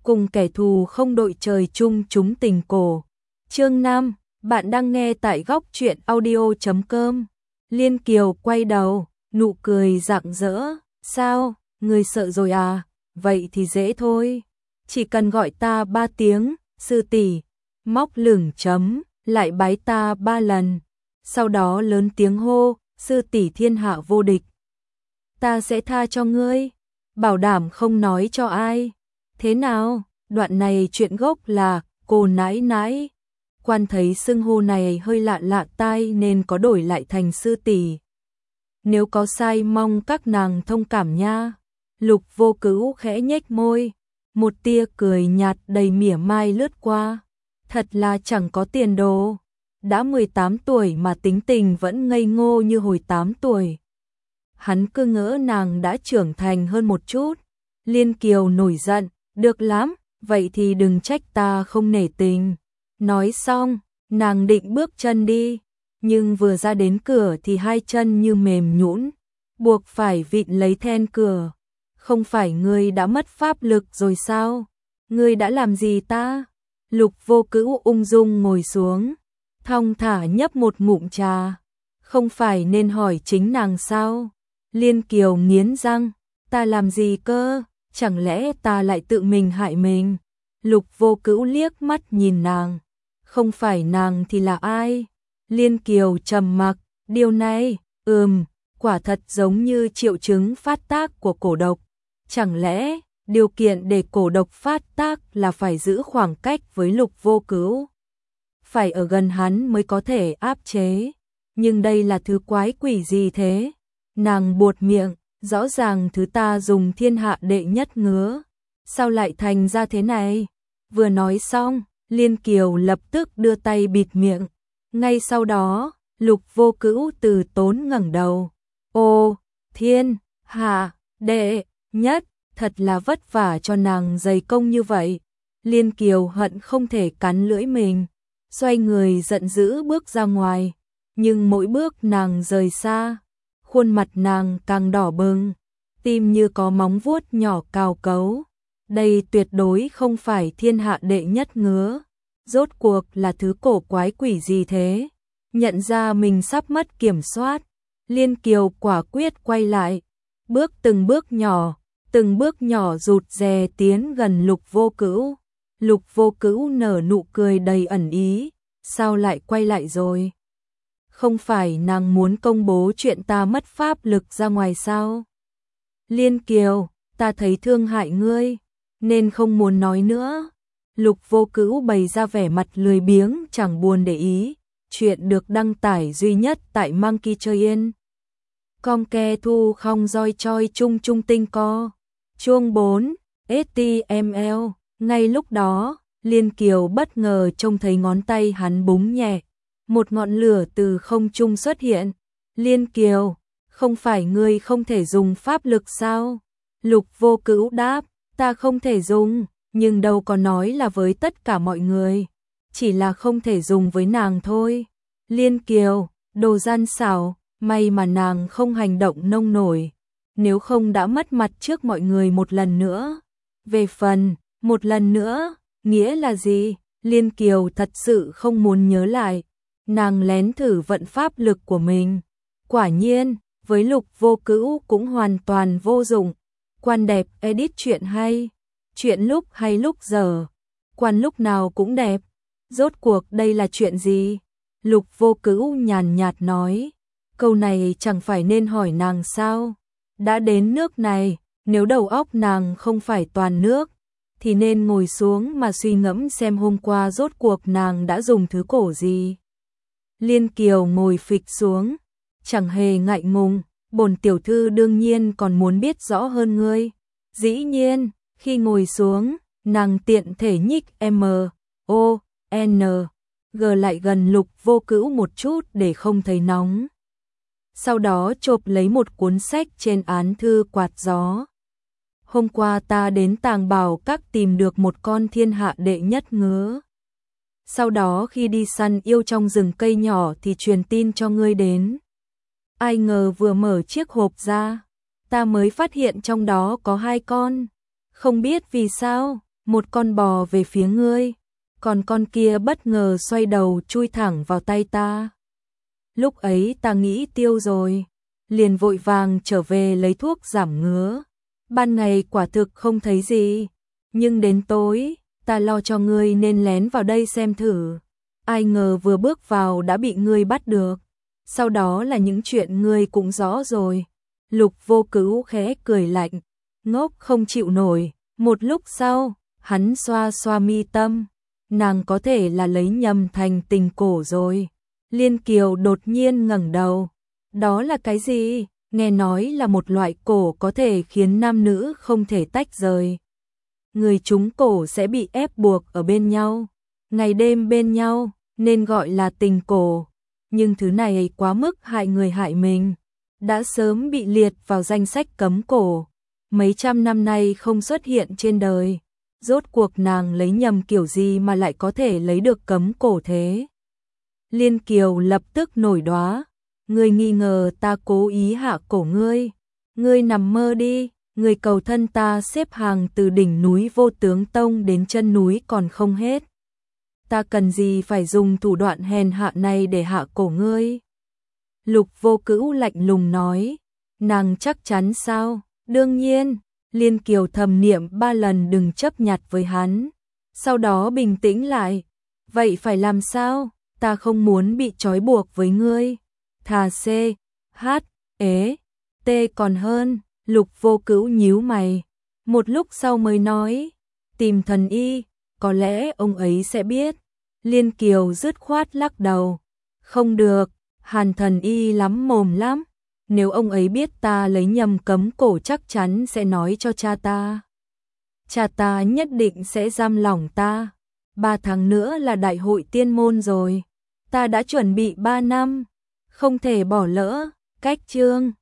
cùng kẻ thù không đội trời chung chúng tình cổ. Chương 5, bạn đang nghe tại góc truyện audio.com. Liên Kiều quay đầu, nụ cười rạng rỡ, sao, người sợ rồi à, vậy thì dễ thôi, chỉ cần gọi ta 3 tiếng, sư tỷ, móc lửng chấm, lại bái ta 3 lần, sau đó lớn tiếng hô, sư tỷ thiên hạ vô địch. Ta sẽ tha cho ngươi, bảo đảm không nói cho ai. Thế nào, đoạn này chuyện gốc là cô nãi nãi. Quan thấy xưng hô này hơi lạ lạ tai nên có đổi lại thành sư tỷ. Nếu có sai mong các nàng thông cảm nha. Lục Vô Cữu khẽ nhếch môi, một tia cười nhạt đầy mỉa mai lướt qua. Thật là chẳng có tiền đồ. Đã 18 tuổi mà tính tình vẫn ngây ngô như hồi 8 tuổi. Hắn cứ ngỡ nàng đã trưởng thành hơn một chút. Liên Kiều nổi giận, được lắm, vậy thì đừng trách ta không nể tình. Nói xong, nàng định bước chân đi, nhưng vừa ra đến cửa thì hai chân như mềm nhũn, buộc phải vịn lấy then cửa. Không phải ngươi đã mất pháp lực rồi sao? Ngươi đã làm gì ta? Lục Vô Cữu ung dung ngồi xuống, thong thả nhấp một ngụm trà. Không phải nên hỏi chính nàng sao? Liên Kiều nghiến răng, ta làm gì cơ? Chẳng lẽ ta lại tự mình hại mình? Lục Vô Cữu liếc mắt nhìn nàng, không phải nàng thì là ai? Liên Kiều trầm mặc, điều này, quả thật giống như triệu chứng phát tác của cổ độc. Chẳng lẽ, điều kiện để cổ độc phát tác là phải giữ khoảng cách với Lục Vô Cữu? Phải ở gần hắn mới có thể áp chế. Nhưng đây là thứ quái quỷ gì thế? Nàng buột miệng, rõ ràng thứ ta dùng thiên hạ đệ nhất ngứa. Sao lại thành ra thế này? Vừa nói xong, Liên Kiều lập tức đưa tay bịt miệng. Ngay sau đó, Lục Vô Cữu từ tốn ngẩng đầu. Ô, thiên, hạ, đệ, nhất, thật là vất vả cho nàng dày công như vậy. Liên Kiều hận không thể cắn lưỡi mình, xoay người giận dữ bước ra ngoài. Nhưng mỗi bước nàng rời xa, khuôn mặt nàng càng đỏ bừng, tim như có móng vuốt nhỏ cào cấu. Đây tuyệt đối không phải thiên hạ đệ nhất ngứa. Rốt cuộc là thứ cổ quái quỷ gì thế? Nhận ra mình sắp mất kiểm soát, Liên Kiều quả quyết quay lại, từng bước nhỏ rụt rè tiến gần Lục Vô Cữu. Lục Vô Cữu nở nụ cười đầy ẩn ý, sao lại quay lại rồi? Không phải nàng muốn công bố chuyện ta mất pháp lực ra ngoài sao? Liên Kiều, ta thấy thương hại ngươi, nên không muốn nói nữa. Lục Vô Cữu bày ra vẻ mặt lười biếng chẳng buồn để ý. Chuyện được đăng tải duy nhất tại Monkey Chơi Yên. Com ke thu không roi choi chung chung tinh co. Chuông 4, HTML. Ngay lúc đó, Liên Kiều bất ngờ trông thấy ngón tay hắn búng nhẹ. Một ngọn lửa từ không trung xuất hiện. Liên Kiều, không phải ngươi không thể dùng pháp lực sao? Lục Vô Cữu đáp, ta không thể dùng, nhưng đâu có nói là với tất cả mọi người. Chỉ là không thể dùng với nàng thôi. Liên Kiều, đồ gian xảo, may mà nàng không hành động nông nổi. Nếu không đã mất mặt trước mọi người một lần nữa. Về phần, một lần nữa, nghĩa là gì? Liên Kiều thật sự không muốn nhớ lại. Nàng lén thử vận pháp lực của mình. Quả nhiên, với Lục Vô Cữu cũng hoàn toàn vô dụng. Quan đẹp edit chuyện hay. Chuyện lúc hay lúc giờ. Quan lúc nào cũng đẹp. Rốt cuộc đây là chuyện gì? Lục Vô Cữu nhàn nhạt nói. Câu này chẳng phải nên hỏi nàng sao? Đã đến nước này, nếu đầu óc nàng không phải toàn nước, thì nên ngồi xuống mà suy ngẫm xem hôm qua rốt cuộc nàng đã dùng thứ cổ gì. Liên Kiều ngồi phịch xuống, chẳng hề ngại ngùng, bổn tiểu thư đương nhiên còn muốn biết rõ hơn ngươi. Dĩ nhiên, khi ngồi xuống, nàng tiện thể nhích M.O.N.G lại gần Lục Vô Cữu một chút để không thấy nóng. Sau đó chộp lấy một cuốn sách trên án thư quạt gió. Hôm qua ta đến Tàng Bảo Các tìm được một con thiên hạ đệ nhất ngứa. Sau đó khi đi săn yêu trong rừng cây nhỏ thì truyền tin cho ngươi đến. Ai ngờ vừa mở chiếc hộp ra, ta mới phát hiện trong đó có 2 con. Không biết vì sao, một con bò về phía ngươi, còn con kia bất ngờ xoay đầu chui thẳng vào tay ta. Lúc ấy ta nghĩ tiêu rồi, liền vội vàng trở về lấy thuốc giảm ngứa. Ban ngày quả thực không thấy gì, nhưng đến tối, ta lo cho ngươi nên lén vào đây xem thử. Ai ngờ vừa bước vào đã bị ngươi bắt được. Sau đó là những chuyện ngươi cũng rõ rồi. Lục Vô Cữu khẽ cười lạnh, ngốc không chịu nổi. Một lúc sau, hắn xoa xoa mi tâm, nàng có thể là lấy nhầm thành tình cổ rồi. Liên Kiều đột nhiên ngẩng đầu. Đó là cái gì? Nghe nói là một loại cổ có thể khiến nam nữ không thể tách rời. Người trúng cổ sẽ bị ép buộc ở bên nhau, ngày đêm bên nhau, nên gọi là tình cổ. Nhưng thứ này quá mức hại người hại mình, đã sớm bị liệt vào danh sách cấm cổ. Mấy trăm năm nay không xuất hiện trên đời. Rốt cuộc nàng lấy nhầm kiểu gì mà lại có thể lấy được cấm cổ thế? Liên Kiều lập tức nổi đoá. Ngươi nghi ngờ ta cố ý hạ cổ ngươi. Ngươi nằm mơ đi, ngươi cầu thân ta xếp hàng từ đỉnh núi Vô Tướng Tông đến chân núi còn không hết. Ta cần gì phải dùng thủ đoạn hèn hạ này để hạ cổ ngươi? Lục Vô Cữu lạnh lùng nói. Nàng chắc chắn sao? Đương nhiên. Liên Kiều thầm niệm 3 lần đừng chấp nhặt với hắn. Sau đó bình tĩnh lại. Vậy phải làm sao? Ta không muốn bị trói buộc với ngươi. Thà C, H, ế, T còn hơn. Lục Vô Cữu nhíu mày. Một lúc sau mới nói. Tìm thần y, có lẽ ông ấy sẽ biết. Liên Kiều dứt khoát lắc đầu. Không được, Hàn thần y lắm mồm lắm. Nếu ông ấy biết ta lấy nhầm cấm cổ chắc chắn sẽ nói cho cha ta. Cha ta nhất định sẽ giam lỏng ta. 3 tháng nữa là đại hội tiên môn rồi. Ta đã chuẩn bị 3 năm. Không thể bỏ lỡ. Cách chương